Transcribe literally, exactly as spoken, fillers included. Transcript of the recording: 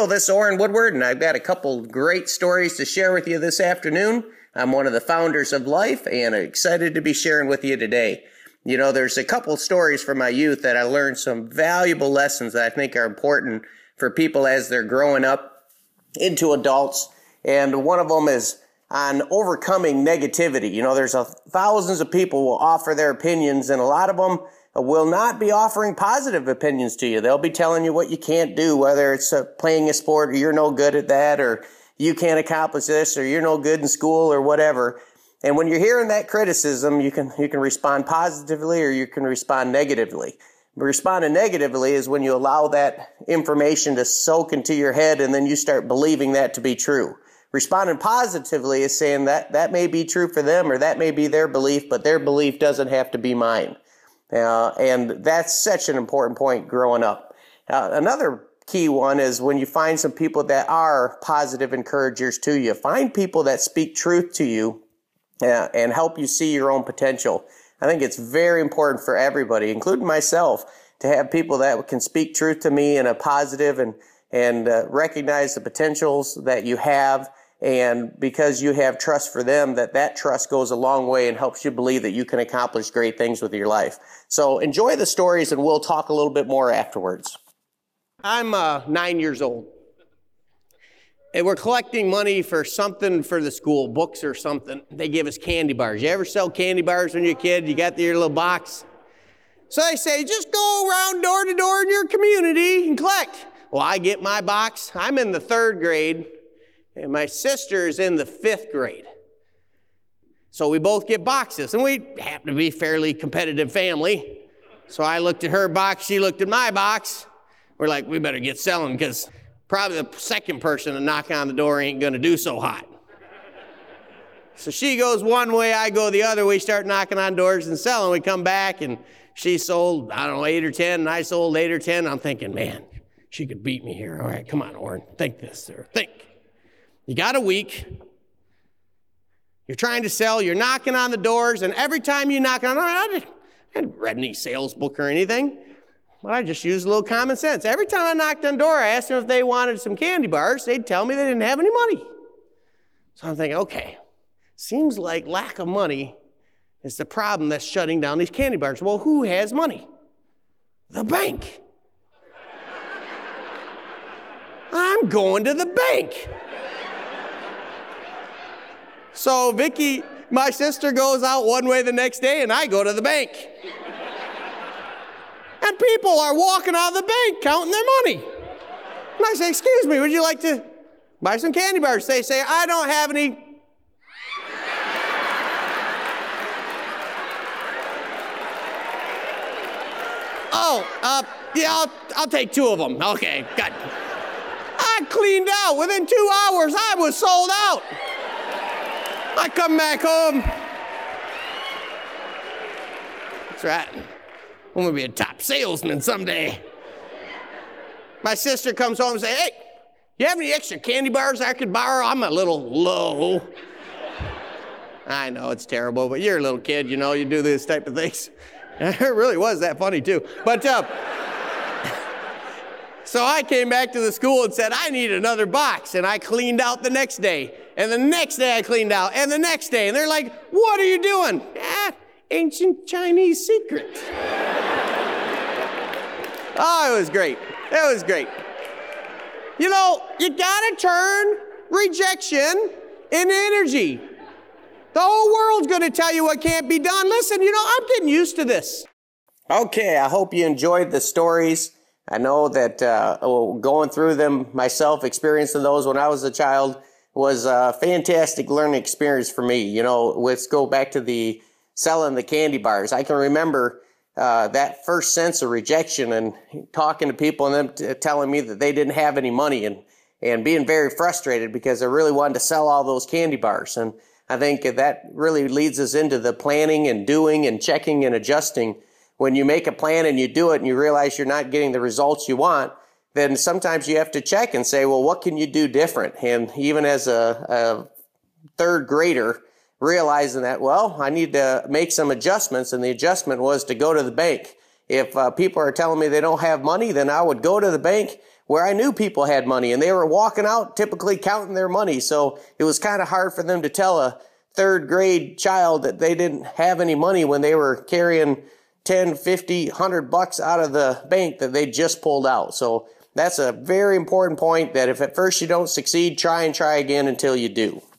Hello, this is Orrin Woodward, and I've got a couple great stories to share with you this afternoon. I'm one of the founders of Life, and I'm excited to be sharing with you today. You know, there's a couple stories from my youth that I learned some valuable lessons that I think are important for people as they're growing up into adults. And one of them is on overcoming negativity. You know, there's a, thousands of people will offer their opinions, and a lot of them will not be offering positive opinions to you. They'll be telling you what you can't do, whether it's uh, playing a sport or you're no good at that, or you can't accomplish this, or you're no good in school, or whatever. And when you're hearing that criticism, you can you can respond positively or you can respond negatively. Responding negatively is when you allow that information to soak into your head and then you start believing that to be true. Responding positively is saying that that may be true for them or that may be their belief, but their belief doesn't have to be mine. Uh, and that's such an important point growing up. Uh, another key one is when you find some people that are positive encouragers to you. Find people that speak truth to you uh, and help you see your own potential. I think it's very important for everybody, including myself, to have people that can speak truth to me in a positive and, and uh, recognize the potentials that you have. And because you have trust for them, that that trust goes a long way and helps you believe that you can accomplish great things with your life. So enjoy the stories and we'll talk a little bit more afterwards. I'm uh, nine years old. And we're collecting money for something for the school, books or something. They give us candy bars. You ever sell candy bars when you're a kid? You got your little box? So they say, just go around door to door in your community and collect. Well, I get my box. I'm in the third grade. And my sister is in the fifth grade. So we both get boxes. And we happen to be a fairly competitive family. So I looked at her box, she looked at my box. We're like, we better get selling because probably the second person to knock on the door ain't going to do so hot. So she goes one way, I go the other. We start knocking on doors and selling. We come back and she sold, I don't know, eight or ten. And I sold eight or ten. I'm thinking, man, she could beat me here. All right, come on, Orrin. Think this, sir. Think. You got a week, you're trying to sell, you're knocking on the doors, and every time you knock on, I, just, I hadn't read any sales book or anything, but I just used a little common sense. Every time I knocked on the door, I asked them if they wanted some candy bars. They'd tell me they didn't have any money. So I'm thinking, okay, seems like lack of money is the problem that's shutting down these candy bars. Well, who has money? The bank. I'm going to the bank. So Vicky, my sister, goes out one way the next day, and I go to the bank. And people are walking out of the bank counting their money. And I say, excuse me, would you like to buy some candy bars? They say, I don't have any. Oh, uh, yeah, I'll, I'll take two of them. Okay, good. I cleaned out. Within two hours, I was sold out. I come back home. That's right. I'm going to be a top salesman someday. My sister comes home and says, hey, you have any extra candy bars I could borrow? I'm a little low. I know it's terrible, but you're a little kid, you know, you do this type of things. It really was that funny too. But uh, so I came back to the school and said, I need another box. And I cleaned out the next day. And the next day I cleaned out. And the next day. And they're like, what are you doing? Ah, ancient Chinese secret. Oh, it was great. It was great. You know, you gotta turn rejection into energy. The whole world's gonna tell you what can't be done. Listen, you know, I'm getting used to this. Okay, I hope you enjoyed the stories. I know that uh, going through them myself, experiencing those when I was a child, was a fantastic learning experience for me. You know, let's go back to the selling the candy bars. I can remember uh, that first sense of rejection and talking to people and them t- telling me that they didn't have any money and, and being very frustrated because I really wanted to sell all those candy bars. And I think that really leads us into the planning and doing and checking and adjusting. When you make a plan and you do it and you realize you're not getting the results you want, then sometimes you have to check and say, well, what can you do different? And even as a, a third grader, realizing that, well, I need to make some adjustments, and the adjustment was to go to the bank. If uh, people are telling me they don't have money, then I would go to the bank where I knew people had money and they were walking out typically counting their money. So it was kind of hard for them to tell a third grade child that they didn't have any money when they were carrying ten, fifty, one hundred bucks out of the bank that they just pulled out. So that's a very important point, that if at first you don't succeed, try and try again until you do.